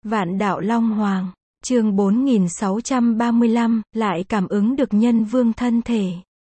Vạn đạo Long Hoàng, chương 4635, lại cảm ứng được nhân vương thân thể.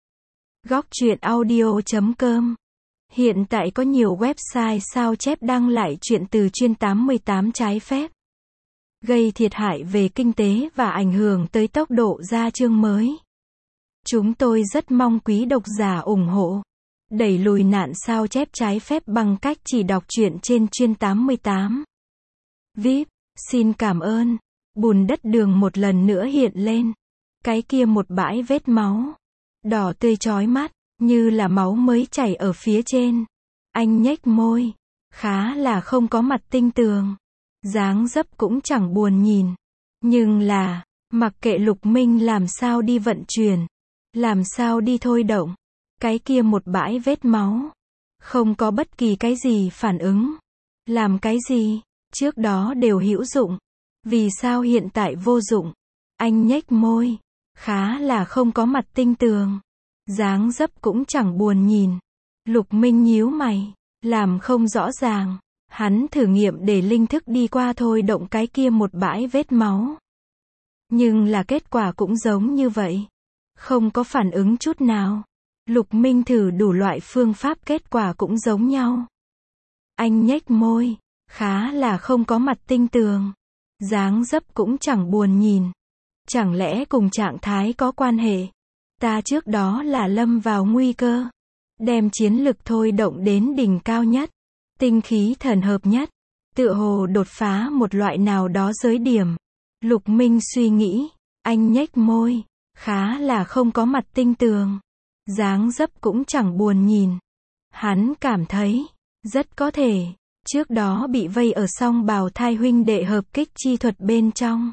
Góc truyện audio.com. Hiện tại có nhiều website sao chép đăng lại chuyện từ chuyên 88 trái phép, gây thiệt hại về kinh tế và ảnh hưởng tới tốc độ ra chương mới. Chúng tôi rất mong quý độc giả ủng hộ, đẩy lùi nạn sao chép trái phép bằng cách chỉ đọc truyện trên chuyên 88. VIP, xin cảm ơn. Bùn đất đường một lần nữa hiện lên. Cái kia một bãi vết máu, đỏ tươi chói mắt, như là máu mới chảy ở phía trên. Anh nhếch môi, khá là không có mặt tinh tường. Dáng dấp cũng chẳng buồn nhìn. Nhưng là, mặc kệ Lục Minh làm sao đi vận chuyển, làm sao đi thôi động, cái kia một bãi vết máu, không có bất kỳ cái gì phản ứng. Làm cái gì, trước đó đều hữu dụng, vì sao hiện tại vô dụng? Anh nhếch môi, khá là không có mặt tinh tường. Dáng dấp cũng chẳng buồn nhìn. Lục Minh nhíu mày, làm không rõ ràng. Hắn thử nghiệm để linh thức đi qua thôi động cái kia một bãi vết máu. Nhưng là kết quả cũng giống như vậy. Không có phản ứng chút nào. Lục Minh thử đủ loại phương pháp kết quả cũng giống nhau. Anh nhếch môi, khá là không có mặt tinh tường. Dáng dấp cũng chẳng buồn nhìn. Chẳng lẽ cùng trạng thái có quan hệ? Ta trước đó là lâm vào nguy cơ, đem chiến lực thôi động đến đỉnh cao nhất, tinh khí thần hợp nhất, tựa hồ đột phá một loại nào đó giới điểm. Lục Minh suy nghĩ, anh nhếch môi, khá là không có mặt tinh tường. Dáng dấp cũng chẳng buồn nhìn. Hắn cảm thấy, rất có thể, trước đó bị vây ở song bào thai huynh đệ hợp kích chi thuật bên trong.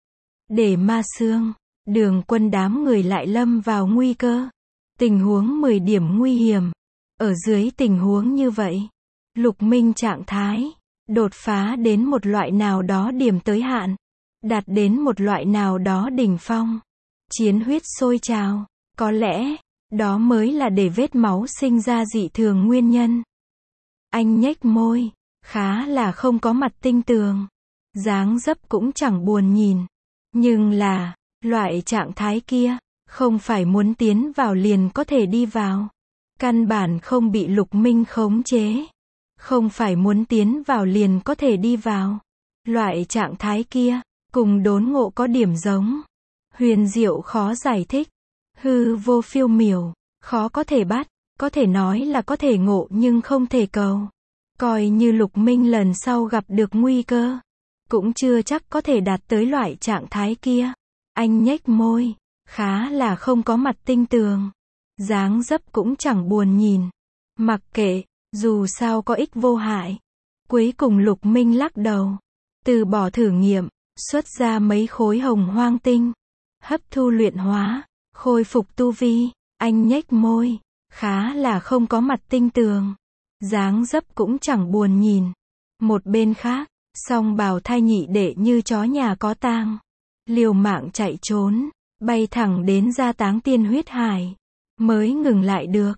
Để Ma Xương, Đường Quân đám người lại lâm vào nguy cơ. Tình huống 10 điểm nguy hiểm. Ở dưới tình huống như vậy, Lục Minh trạng thái, đột phá đến một loại nào đó điểm tới hạn. Đạt đến một loại nào đó đỉnh phong. Chiến huyết sôi trào. Có lẽ, đó mới là để vết máu sinh ra dị thường nguyên nhân. Anh nhếch môi, khá là không có mặt tinh tường. Dáng dấp cũng chẳng buồn nhìn. Nhưng là, loại trạng thái kia, không phải muốn tiến vào liền có thể đi vào. Căn bản không bị Lục Minh khống chế. Không phải muốn tiến vào liền có thể đi vào. Loại trạng thái kia, cùng đốn ngộ có điểm giống. Huyền diệu khó giải thích. Hư vô phiêu miểu, khó có thể bắt, có thể nói là có thể ngộ nhưng không thể cầu. Coi như Lục Minh lần sau gặp được nguy cơ, cũng chưa chắc có thể đạt tới loại trạng thái kia. Anh nhếch môi, khá là không có mặt tinh tường. Dáng dấp cũng chẳng buồn nhìn. Mặc kệ, dù sao có ích vô hại. Cuối cùng Lục Minh lắc đầu, từ bỏ thử nghiệm, xuất ra mấy khối hồng hoang tinh, hấp thu luyện hóa, khôi phục tu vi. Anh nhếch môi, khá là không có mặt tinh tường. Dáng dấp cũng chẳng buồn nhìn. Một bên khác, song bào thai nhị đệ như chó nhà có tang, liều mạng chạy trốn, bay thẳng đến Gia Táng Tiên Huyết Hải, mới ngừng lại được.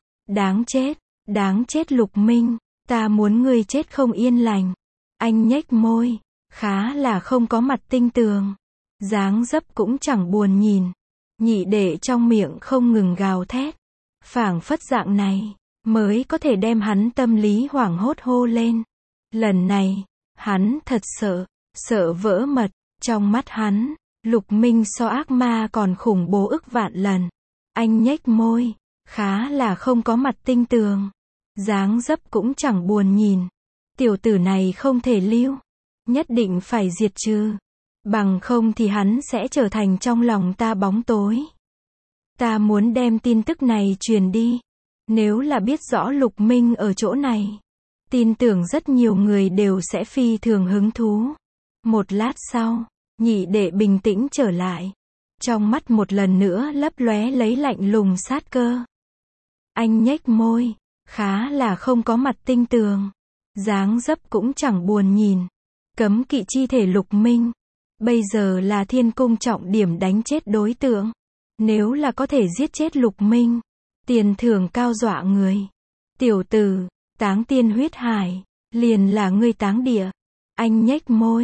Đáng chết Lục Minh, ta muốn ngươi chết không yên lành. Anh nhếch môi, khá là không có mặt tinh tường. Dáng dấp cũng chẳng buồn nhìn. Nhị đệ trong miệng không ngừng gào thét, phảng phất dạng này mới có thể đem hắn tâm lý hoảng hốt hô lên. Lần này, hắn thật sợ vỡ mật. Trong mắt hắn, Lục Minh so ác ma còn khủng bố ức vạn lần. Anh nhếch môi, khá là không có mặt tinh tường. Dáng dấp cũng chẳng buồn nhìn. Tiểu tử này không thể lưu, nhất định phải diệt trừ. Bằng không thì hắn sẽ trở thành trong lòng ta bóng tối. Ta muốn đem tin tức này truyền đi. Nếu là biết rõ Lục Minh ở chỗ này, tin tưởng rất nhiều người đều sẽ phi thường hứng thú. Một lát sau, nhị đệ bình tĩnh trở lại. Trong mắt một lần nữa lấp lóe lấy lạnh lùng sát cơ. Anh nhếch môi, khá là không có mặt tinh tường. Dáng dấp cũng chẳng buồn nhìn. Cấm kỵ chi thể Lục Minh, bây giờ là thiên cung trọng điểm đánh chết đối tượng. Nếu là có thể giết chết Lục Minh, tiền thưởng cao dọa người. Tiểu tử, Táng Tiên Huyết Hải, liền là ngươi táng địa. Anh nhếch môi,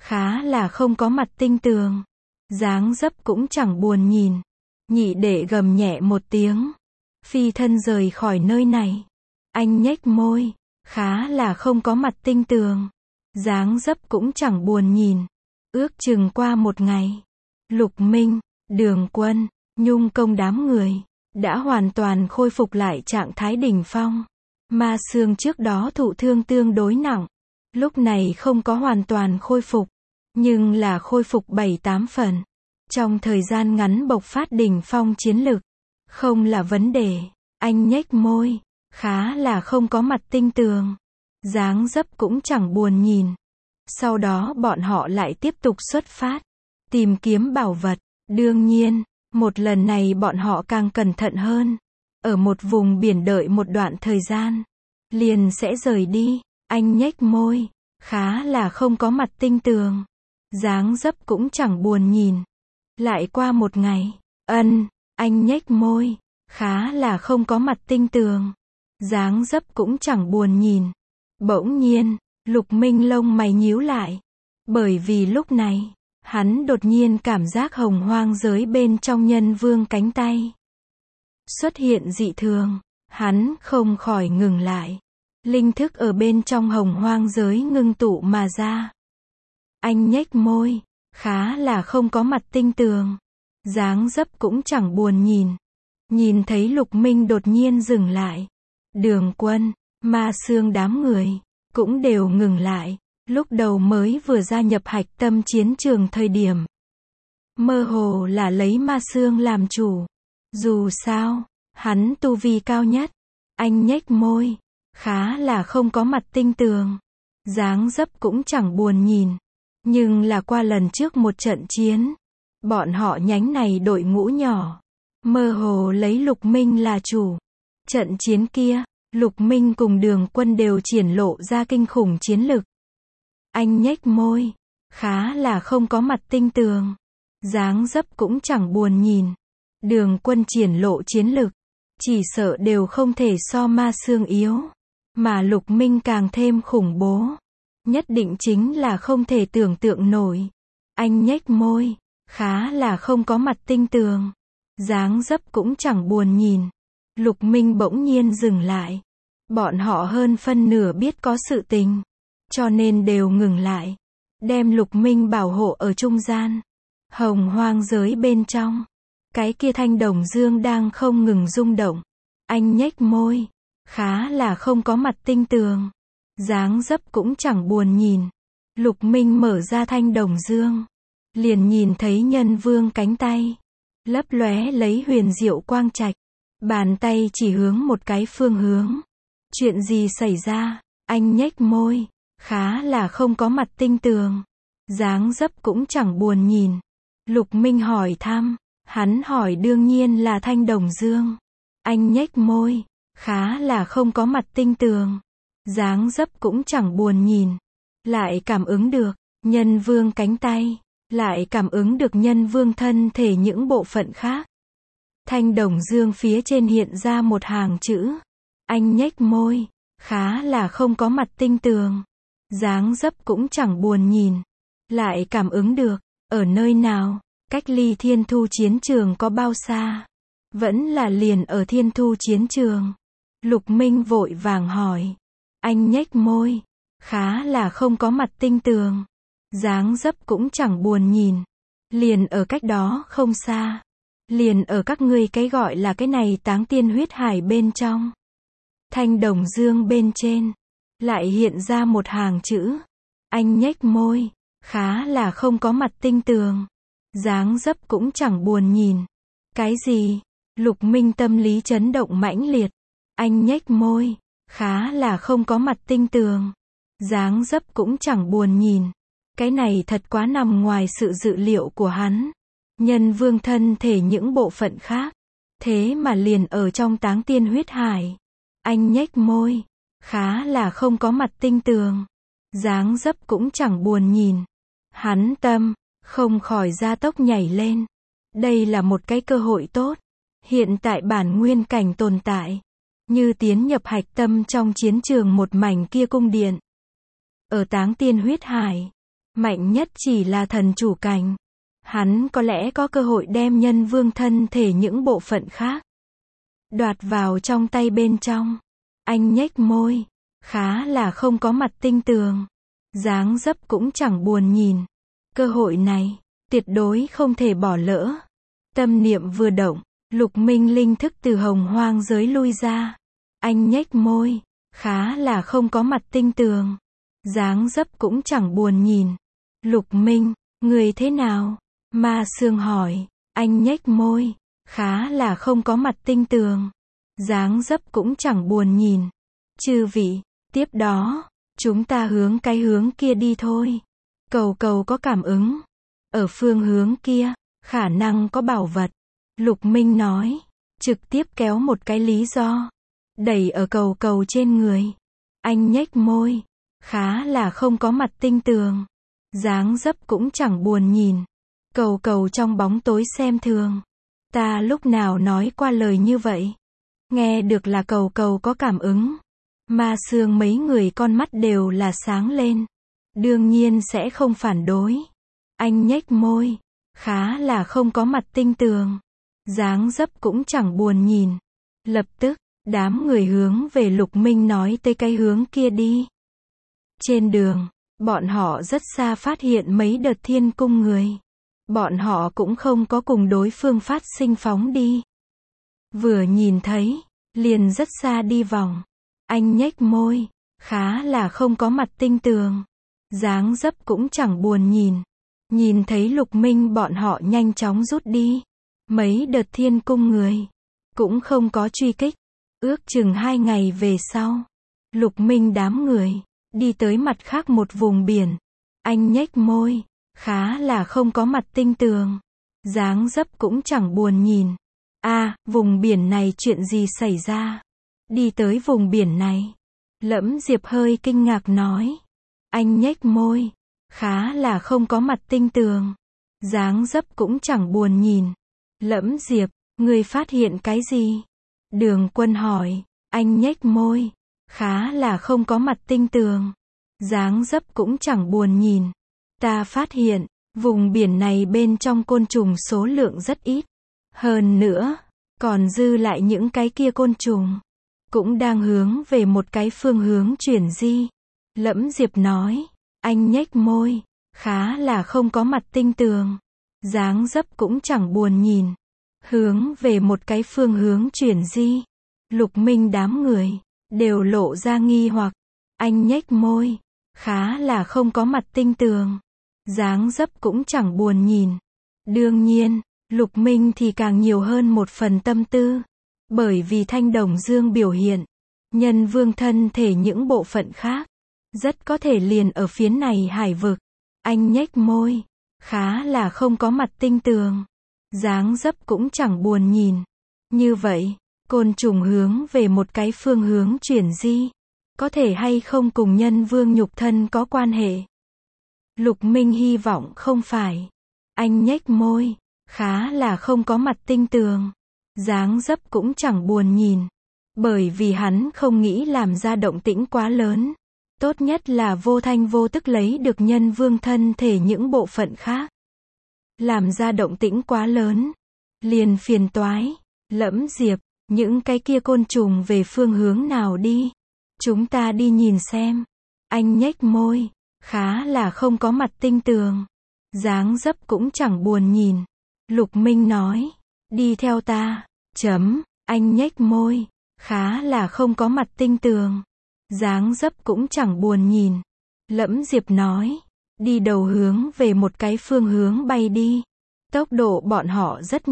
khá là không có mặt tinh tường. Dáng dấp cũng chẳng buồn nhìn. Nhị đệ gầm nhẹ một tiếng. Phi thân rời khỏi nơi này. Anh nhếch môi. Khá là không có mặt tinh tường. Dáng dấp cũng chẳng buồn nhìn. Ước chừng qua một ngày. Lục Minh, Đường Quân, Nhung Công đám người đã hoàn toàn khôi phục lại trạng thái đỉnh phong. Ma Xương trước đó thụ thương tương đối nặng. Lúc này không có hoàn toàn khôi phục. Nhưng là khôi phục 7-8 phần. Trong thời gian ngắn bộc phát đỉnh phong chiến lực. Không là vấn đề. Anh nhếch môi. Khá là không có mặt tinh tường. Dáng dấp cũng chẳng buồn nhìn. Sau đó bọn họ lại tiếp tục xuất phát. Tìm kiếm bảo vật. Đương nhiên, một lần này bọn họ càng cẩn thận hơn. Ở một vùng biển đợi một đoạn thời gian. Liền sẽ rời đi. Anh nhếch môi. Khá là không có mặt tinh tường. Dáng dấp cũng chẳng buồn nhìn. Lại qua một ngày. Anh nhếch môi. Khá là không có mặt tinh tường. Dáng dấp cũng chẳng buồn nhìn. Bỗng nhiên, Lục Minh lông mày nhíu lại. Bởi vì lúc này, hắn đột nhiên cảm giác hồng hoang giới bên trong nhân vương cánh tay xuất hiện dị thường. Hắn không khỏi ngừng lại. Linh thức ở bên trong hồng hoang giới ngưng tụ mà ra. Anh nhếch môi. Khá là không có mặt tinh tường. Dáng dấp cũng chẳng buồn nhìn. Nhìn thấy Lục Minh đột nhiên dừng lại. Đường Quân, Ma Xương đám người cũng đều ngừng lại. Lúc đầu mới vừa gia nhập hạch tâm chiến trường thời điểm. Mơ hồ là lấy Ma Xương làm chủ. Dù sao, hắn tu vi cao nhất. Anh nhếch môi. Khá là không có mặt tinh tường. Dáng dấp cũng chẳng buồn nhìn. Nhưng là qua lần trước một trận chiến. Bọn họ nhánh này đội ngũ nhỏ. Mơ hồ lấy Lục Minh là chủ. Trận chiến kia, Lục Minh cùng Đường Quân đều triển lộ ra kinh khủng chiến lực. Anh nhếch môi. Khá là không có mặt tinh tường. Dáng dấp cũng chẳng buồn nhìn. Đường Quân triển lộ chiến lực. Chỉ sợ đều không thể so Ma Xương yếu. Mà Lục Minh càng thêm khủng bố. Nhất định chính là không thể tưởng tượng nổi. Anh nhếch môi. Khá là không có mặt tinh tường. Dáng dấp cũng chẳng buồn nhìn. Lục Minh bỗng nhiên dừng lại. Bọn họ hơn phân nửa biết có sự tình. Cho nên đều ngừng lại. Đem Lục Minh bảo hộ ở trung gian. Hồng hoang giới bên trong. Cái kia thanh đồng dương đang không ngừng rung động. Anh nhếch môi. Khá là không có mặt tinh tường. Dáng dấp cũng chẳng buồn nhìn. Lục Minh mở ra thanh đồng dương. Liền nhìn thấy nhân vương cánh tay. Lấp lóe lấy huyền diệu quang trạch. Bàn tay chỉ hướng một cái phương hướng. Chuyện gì xảy ra? Anh nhếch môi. Khá là không có mặt tinh tường. Dáng dấp cũng chẳng buồn nhìn. Lục Minh hỏi thăm. Hắn hỏi đương nhiên là thanh đồng dương. Anh nhếch môi. Khá là không có mặt tinh tường. Dáng dấp cũng chẳng buồn nhìn. Lại cảm ứng được nhân vương cánh tay. Lại cảm ứng được nhân vương thân thể những bộ phận khác. Thanh đồng dương phía trên hiện ra một hàng chữ. Anh nhếch môi. Khá là không có mặt tinh tường. Dáng dấp cũng chẳng buồn nhìn. Lại cảm ứng được. Ở nơi nào? Cách ly Thiên Thu chiến trường có bao xa? Vẫn là liền ở Thiên Thu chiến trường. Lục Minh vội vàng hỏi. Anh nhếch môi. Khá là không có mặt tinh tường. Dáng dấp cũng chẳng buồn nhìn. Liền ở cách đó không xa. Liền ở các ngươi cái gọi là cái này Táng Tiên huyết hải bên trong. Thanh đồng dương bên trên. Lại hiện ra một hàng chữ. Anh nhếch môi. Khá là không có mặt tinh tường. Dáng dấp cũng chẳng buồn nhìn. Cái gì? Lục Minh tâm lý chấn động mãnh liệt. Anh nhếch môi. Khá là không có mặt tinh tường. Dáng dấp cũng chẳng buồn nhìn. Cái này thật quá nằm ngoài sự dự liệu của hắn. Nhân vương thân thể những bộ phận khác. Thế mà liền ở trong Táng Tiên huyết hải. Anh nhếch môi. Khá là không có mặt tinh tường. Dáng dấp cũng chẳng buồn nhìn. Hắn tâm không khỏi gia tốc nhảy lên. Đây là một cái cơ hội tốt. Hiện tại bản nguyên cảnh tồn tại. Như tiến nhập hạch tâm trong chiến trường một mảnh kia cung điện. Ở Táng Tiên huyết hải. Mạnh nhất chỉ là thần chủ cảnh. Hắn có lẽ có cơ hội đem nhân vương thân thể những bộ phận khác đoạt vào trong tay bên trong. Anh nhếch môi, khá là không có mặt tinh tường. Dáng dấp cũng chẳng buồn nhìn. Cơ hội này, tuyệt đối không thể bỏ lỡ. Tâm niệm vừa động, Lục Minh linh thức từ hồng hoang giới lui ra. Anh nhếch môi, khá là không có mặt tinh tường. Dáng dấp cũng chẳng buồn nhìn. Lục Minh, người thế nào? Ma Sương hỏi. Anh nhếch môi, khá là không có mặt tinh tường. Dáng dấp cũng chẳng buồn nhìn. Chư vị, tiếp đó, chúng ta hướng cái hướng kia đi thôi. Cầu cầu có cảm ứng. Ở phương hướng kia, khả năng có bảo vật. Lục Minh nói, trực tiếp kéo một cái lý do. Đẩy ở cầu cầu trên người. Anh nhếch môi, khá là không có mặt tinh tường. Dáng dấp cũng chẳng buồn nhìn. Cầu cầu trong bóng tối xem thường. Ta lúc nào nói qua lời như vậy? Nghe được là cầu cầu có cảm ứng. Ma Sương mấy người con mắt đều là sáng lên. Đương nhiên sẽ không phản đối. Anh nhếch môi, khá là không có mặt tinh tường. Dáng dấp cũng chẳng buồn nhìn. Lập tức, đám người hướng về Lục Minh nói tới cái hướng kia đi. Trên đường, bọn họ rất xa phát hiện mấy đợt thiên cung người. Bọn họ cũng không có cùng đối phương phát sinh phóng đi. Vừa nhìn thấy, liền rất xa đi vòng. Anh nhếch môi, khá là không có mặt tinh tường. Dáng dấp cũng chẳng buồn nhìn. Nhìn thấy Lục Minh bọn họ nhanh chóng rút đi. Mấy đợt thiên cung người cũng không có truy kích. Ước chừng 2 ngày về sau, Lục Minh đám người đi tới mặt khác một vùng biển. Anh nhếch môi, khá là không có mặt tinh tường. Dáng dấp cũng chẳng buồn nhìn. Vùng biển này chuyện gì xảy ra? Đi tới vùng biển này, Lẫm Diệp hơi kinh ngạc nói. Anh nhếch môi, khá là không có mặt tinh tường. Dáng dấp cũng chẳng buồn nhìn. Lẫm Diệp, người phát hiện cái gì? Đường Quân hỏi. Anh nhếch môi, khá là không có mặt tinh tường. Dáng dấp cũng chẳng buồn nhìn. Ta phát hiện, vùng biển này bên trong côn trùng số lượng rất ít. Hơn nữa, còn dư lại những cái kia côn trùng cũng đang hướng về một cái phương hướng chuyển di. Lẫm Diệp nói. Anh nhếch môi, khá là không có mặt tinh tường. Dáng dấp cũng chẳng buồn nhìn. Hướng về một cái phương hướng chuyển di. Lục Minh đám người đều lộ ra nghi hoặc. Anh nhếch môi, khá là không có mặt tinh tường. Dáng dấp cũng chẳng buồn nhìn. Đương nhiên, Lục Minh thì càng nhiều hơn một phần tâm tư. Bởi vì Thanh Đồng Dương biểu hiện, nhân vương thân thể những bộ phận khác, rất có thể liền ở phía này hải vực. Anh nhếch môi, khá là không có mặt tinh tường. Dáng dấp cũng chẳng buồn nhìn. Như vậy, côn trùng hướng về một cái phương hướng chuyển di, có thể hay không cùng nhân vương nhục thân có quan hệ? Lục Minh hy vọng không phải. Anh nhếch môi, khá là không có mặt tinh tường. Dáng dấp cũng chẳng buồn nhìn. Bởi vì hắn không nghĩ làm ra động tĩnh quá lớn. Tốt nhất là vô thanh vô tức lấy được nhân vương thân thể những bộ phận khác. Làm ra động tĩnh quá lớn, liền phiền toái. Lẫm Diệp, những cái kia côn trùng về phương hướng nào đi? Chúng ta đi nhìn xem. Anh nhếch môi, khá là không có mặt tinh tường. Dáng dấp cũng chẳng buồn nhìn. Lục Minh nói, đi theo ta. Anh nhếch môi, khá là không có mặt tinh tường. Dáng dấp cũng chẳng buồn nhìn. Lẫm Diệp nói, đi đầu hướng về một cái phương hướng bay đi. Tốc độ bọn họ rất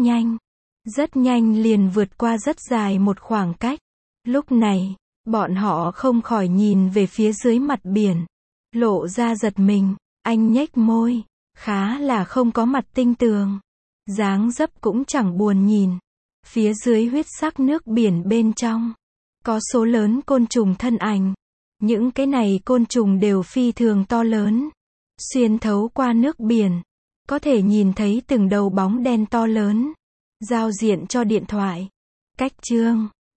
nhanh liền vượt qua rất dài một khoảng cách. Lúc này, bọn họ không khỏi nhìn về phía dưới mặt biển, lộ ra giật mình. Anh nhếch môi, khá là không có mặt tinh tường. Dáng dấp cũng chẳng buồn nhìn. Phía dưới huyết sắc nước biển bên trong, có số lớn côn trùng thân ảnh. Những cái này côn trùng đều phi thường to lớn. Xuyên thấu qua nước biển, có thể nhìn thấy từng đầu bóng đen to lớn. Giao diện cho điện thoại. Cách chương